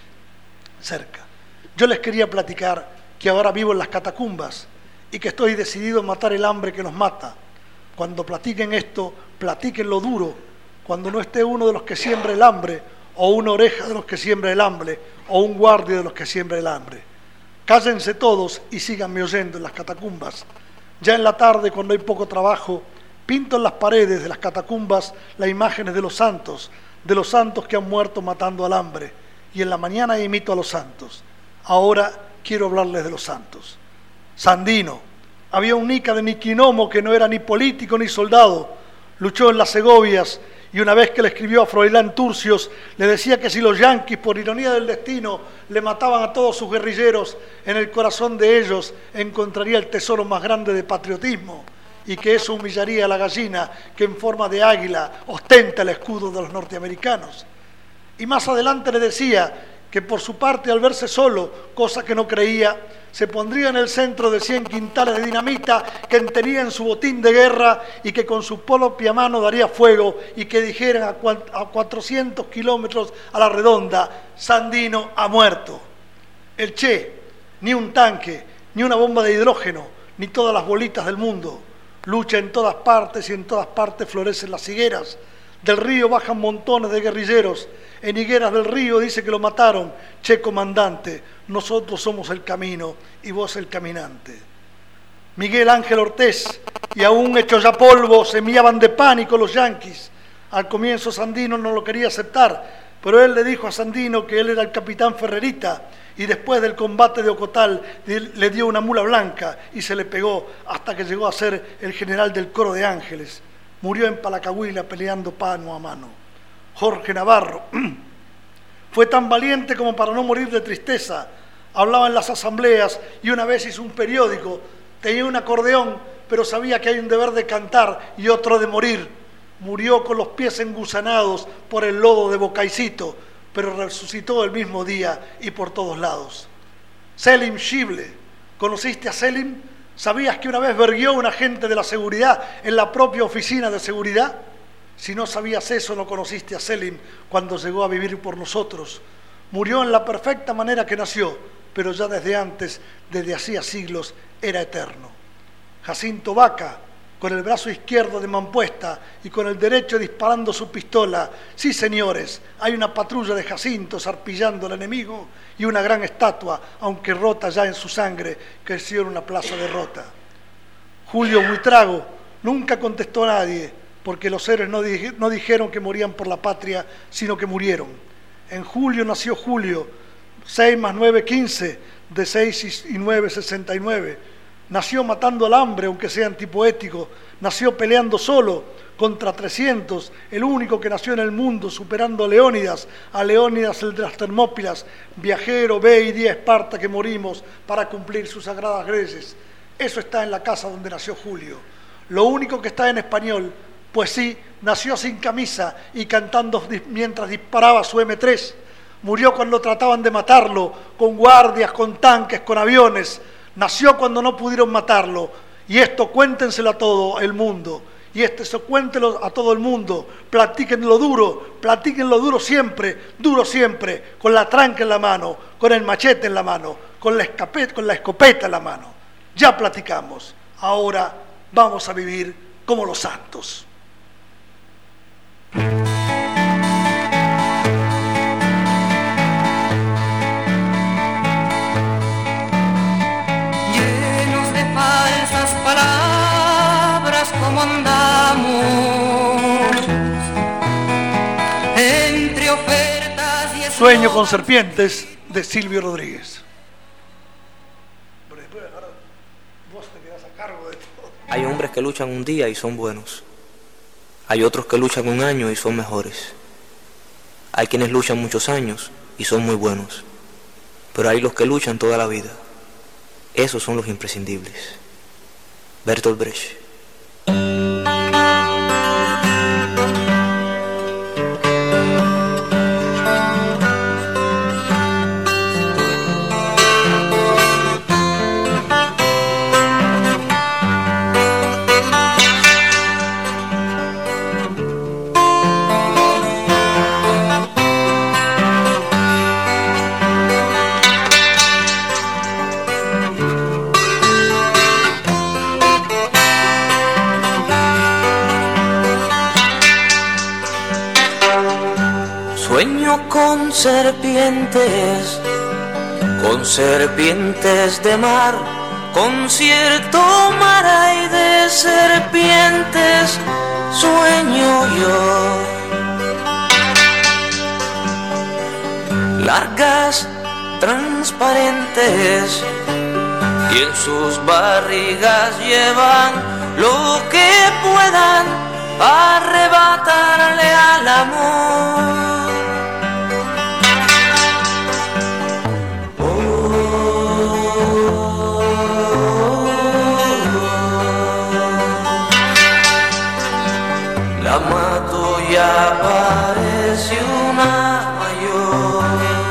cerca. Yo les quería platicar que ahora vivo en las catacumbas y que estoy decidido a matar el hambre que nos mata. Cuando platiquen esto, platiquen lo duro, cuando no esté uno de los que siembra el hambre, o una oreja de los que siembra el hambre, o un guardia de los que siembra el hambre. Cállense todos y síganme oyendo en las catacumbas. Ya en la tarde, cuando hay poco trabajo, pinto en las paredes de las catacumbas las imágenes de los santos, de los santos que han muerto matando al hambre, y en la mañana imito a los santos. Ahora quiero hablarles de los santos. Sandino, había un Nica de Niquinomo que no era ni político ni soldado, luchó en las Segovias, y una vez que le escribió a Froilán Turcios, le decía que si los yanquis, por ironía del destino, le mataban a todos sus guerrilleros, en el corazón de ellos encontraría el tesoro más grande de patriotismo, y que eso humillaría a la gallina que en forma de águila ostenta el escudo de los norteamericanos. Y más adelante le decía que por su parte, al verse solo, cosa que no creía, se pondría en el centro de cien quintales de dinamita que tenía en su botín de guerra y que con su propia mano daría fuego y que dijeran a cuatrocientos kilómetros a la redonda: Sandino ha muerto. El Che, ni un tanque, ni una bomba de hidrógeno, ni todas las bolitas del mundo. Lucha en todas partes y en todas partes florecen las higueras. Del río bajan montones de guerrilleros. En Higueras del Río dice que lo mataron. Che, comandante, nosotros somos el camino y vos el caminante. Miguel Ángel Ortiz, y aún hecho ya polvo, se miaban de pánico los yanquis. Al comienzo Sandino no lo quería aceptar, pero él le dijo a Sandino que él era el capitán Ferrerita, y después del combate de Ocotal le dio una mula blanca y se le pegó hasta que llegó a ser el general del Coro de Ángeles. Murió en Palacahuila peleando mano a mano. Jorge Navarro fue tan valiente como para no morir de tristeza. Hablaba en las asambleas y una vez hizo un periódico. Tenía un acordeón, pero sabía que hay un deber de cantar y otro de morir. Murió con los pies engusanados por el lodo de Bocaicito, pero resucitó el mismo día y por todos lados. Selim Schible, ¿conociste a Selim? ¿Sabías que una vez verguió un agente de la seguridad en la propia oficina de seguridad? Si no sabías eso, no conociste a Selim cuando llegó a vivir por nosotros. Murió en la perfecta manera que nació, pero ya desde antes, desde hacía siglos, era eterno. Jacinto Vaca, con el brazo izquierdo de mampuesta y con el derecho disparando su pistola. Sí, señores, hay una patrulla de Jacintos arpillando al enemigo y una gran estatua, aunque rota ya en su sangre, creció en una plaza de Rota. Julio Buitrago nunca contestó a nadie, porque los héroes no, dij- no dijeron que morían por la patria, sino que murieron. En julio nació Julio, seis más nueve, quince, de seis y nueve, sesenta y nueve. Nació matando al hambre, aunque sea antipoético. Nació peleando solo contra trescientos, el único que nació en el mundo, superando a Leónidas, a Leónidas el de las Termópilas, viajero, ve y di a Esparta que morimos para cumplir sus sagradas greces. Eso está en la casa donde nació Julio. Lo único que está en español, pues sí, nació sin camisa y cantando mientras disparaba su eme tres. Murió cuando trataban de matarlo, con guardias, con tanques, con aviones. Nació cuando no pudieron matarlo. Y esto cuéntenselo a todo el mundo. Y esto cuéntenlo a todo el mundo. Platíquenlo duro, platíquenlo duro siempre, duro siempre, con la tranca en la mano, con el machete en la mano, con la escopeta, con la escopeta en la mano. Ya platicamos. Ahora vamos a vivir como los santos.
Llenos de falsas palabras, como andamos entre ofertas y
Sueño con serpientes, de Silvio Rodríguez.
Hay hombres que luchan un día y son buenos. Hay otros que luchan un año y son mejores. Hay quienes luchan muchos años y son muy buenos. Pero hay los que luchan toda la vida. Esos son los imprescindibles. Bertolt Brecht.
Sueño con serpientes, con serpientes de mar, con cierto mar hay de serpientes, sueño yo. Largas, transparentes, y en sus barrigas llevan lo que puedan arrebatarle al amor. La mato ya parece una mayor.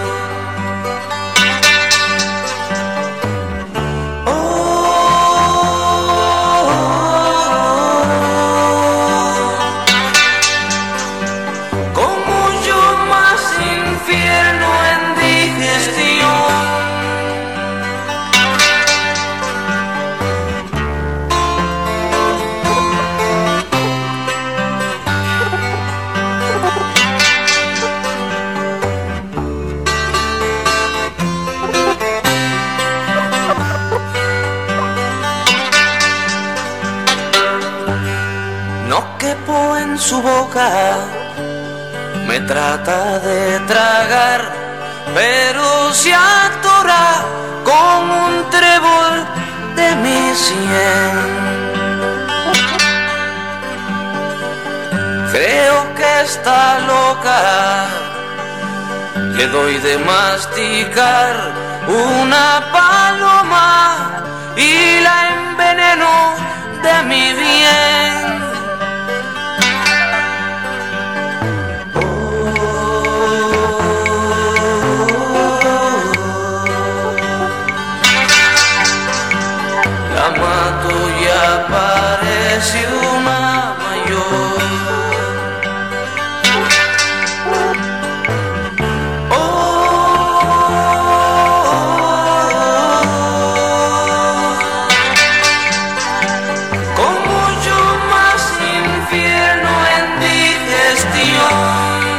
En su boca me trata de tragar, pero se atora con un trébol de mi sien. Creo que está loca, le doy de masticar una paloma y la enveneno de mi bien. Parece una mayor. Oh, con mucho más infierno en digestión.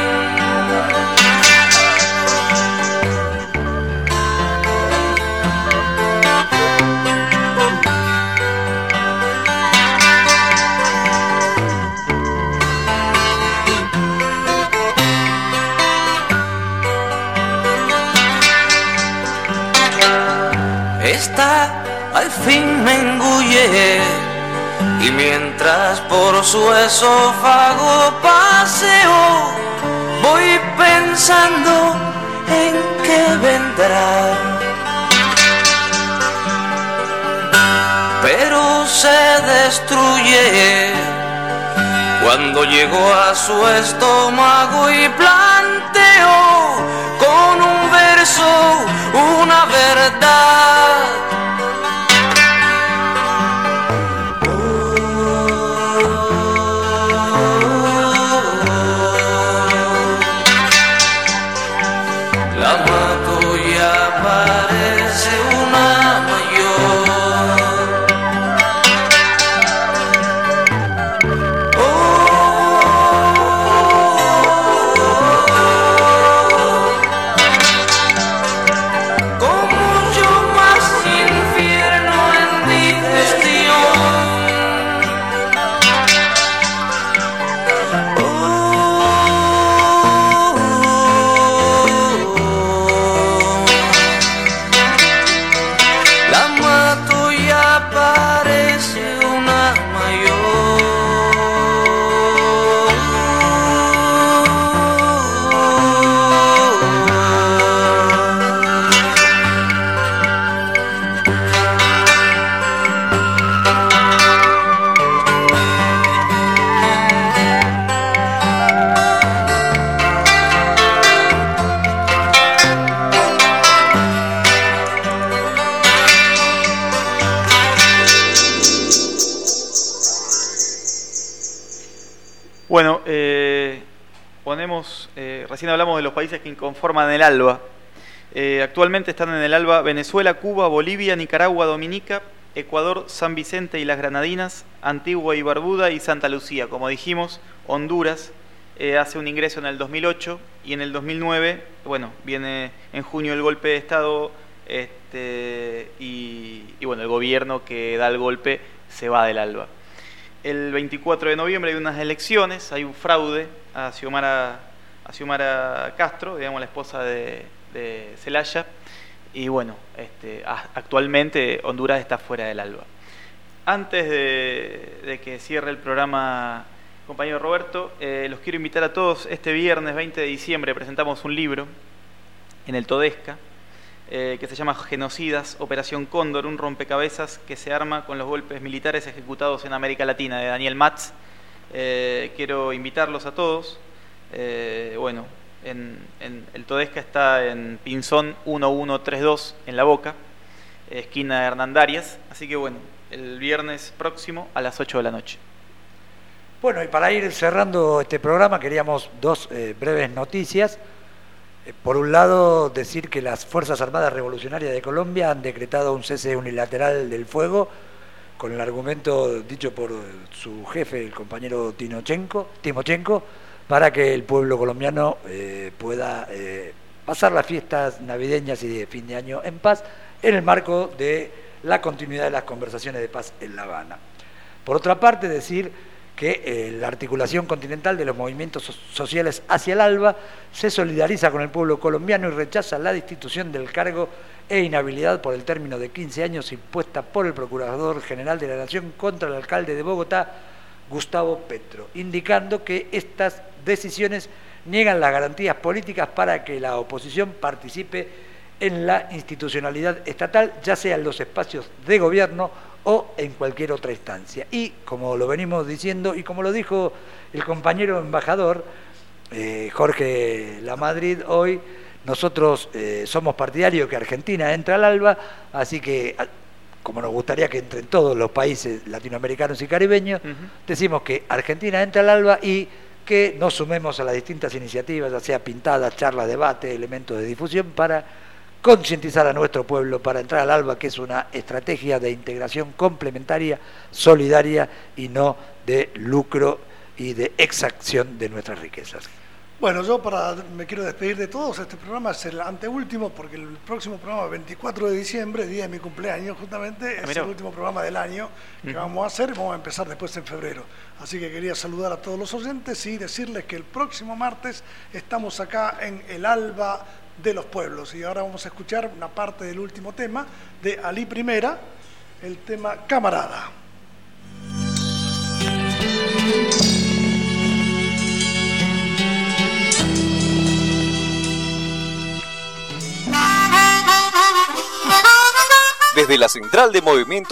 Esta al fin me engulle y mientras por su esófago paseo voy pensando en qué vendrá. Pero se destruye cuando llegó a su estómago y planteó con un verso una verdad. La mato ya parece una mayor. Con mucho más
Bueno, eh, ponemos, eh, recién hablamos de los países que conforman el ALBA. Eh, actualmente están en el ALBA Venezuela, Cuba, Bolivia, Nicaragua, Dominica, Ecuador, San Vicente y las Granadinas, Antigua y Barbuda y Santa Lucía. Como dijimos, Honduras eh, hace un ingreso en el dos mil ocho y en el dos mil nueve, bueno, viene en junio el golpe de Estado este, y, y bueno, el gobierno que da el golpe se va del ALBA. El veinticuatro de noviembre hay unas elecciones, hay un fraude a Xiomara, a Xiomara Castro, digamos la esposa de, de Zelaya, y bueno, este, actualmente Honduras está fuera del ALBA. Antes de, de que cierre el programa, compañero Roberto, eh, los quiero invitar a todos. Este viernes veinte de diciembre presentamos un libro en el Todesca, Eh, que se llama Genocidas, Operación Cóndor, un rompecabezas que se arma con los golpes militares ejecutados en América Latina, de Daniel Matz. Eh, quiero invitarlos a todos. Eh, bueno, en, en, el Todesca está en Pinzón uno uno tres dos, en La Boca, esquina de Hernandarias. Así que bueno, el viernes próximo a las ocho de la noche.
Bueno, y para ir cerrando este programa queríamos dos eh, breves noticias. Por un lado, decir que las Fuerzas Armadas Revolucionarias de Colombia han decretado un cese unilateral del fuego con el argumento dicho por su jefe, el compañero Timochenko, Timochenko para que el pueblo colombiano eh, pueda eh, pasar las fiestas navideñas y de fin de año en paz en el marco de la continuidad de las conversaciones de paz en La Habana. Por otra parte, decir que eh, la articulación continental de los movimientos so sociales hacia el ALBA se solidariza con el pueblo colombiano y rechaza la destitución del cargo e inhabilidad por el término de quince años impuesta por el Procurador General de la Nación contra el alcalde de Bogotá, Gustavo Petro, indicando que estas decisiones niegan las garantías políticas para que la oposición participe en la institucionalidad estatal, ya sea en los espacios de gobierno o en cualquier otra instancia. Y como lo venimos diciendo y como lo dijo el compañero embajador eh, Jorge Lamadrid hoy, nosotros eh, somos partidarios que Argentina entre al ALBA, así que como nos gustaría que entren todos los países latinoamericanos y caribeños, uh-huh. decimos que Argentina entre al ALBA y que nos sumemos a las distintas iniciativas, ya sea pintadas, charlas, debate, elementos de difusión, para concientizar a nuestro pueblo para entrar al ALBA, que es una estrategia de integración complementaria, solidaria y no de lucro y de exacción de nuestras riquezas.
Bueno, yo para, me quiero despedir de todos. Este programa es el anteúltimo, porque el próximo programa, veinticuatro de diciembre, día de mi cumpleaños justamente, es el último programa del año que uh-huh. vamos a hacer, vamos a empezar después en febrero. Así que quería saludar a todos los oyentes y decirles que el próximo martes estamos acá en el ALBA de los Pueblos, y ahora vamos a escuchar una parte del último tema de Ali Primera, el tema Camarada.
Desde la Central de Movimiento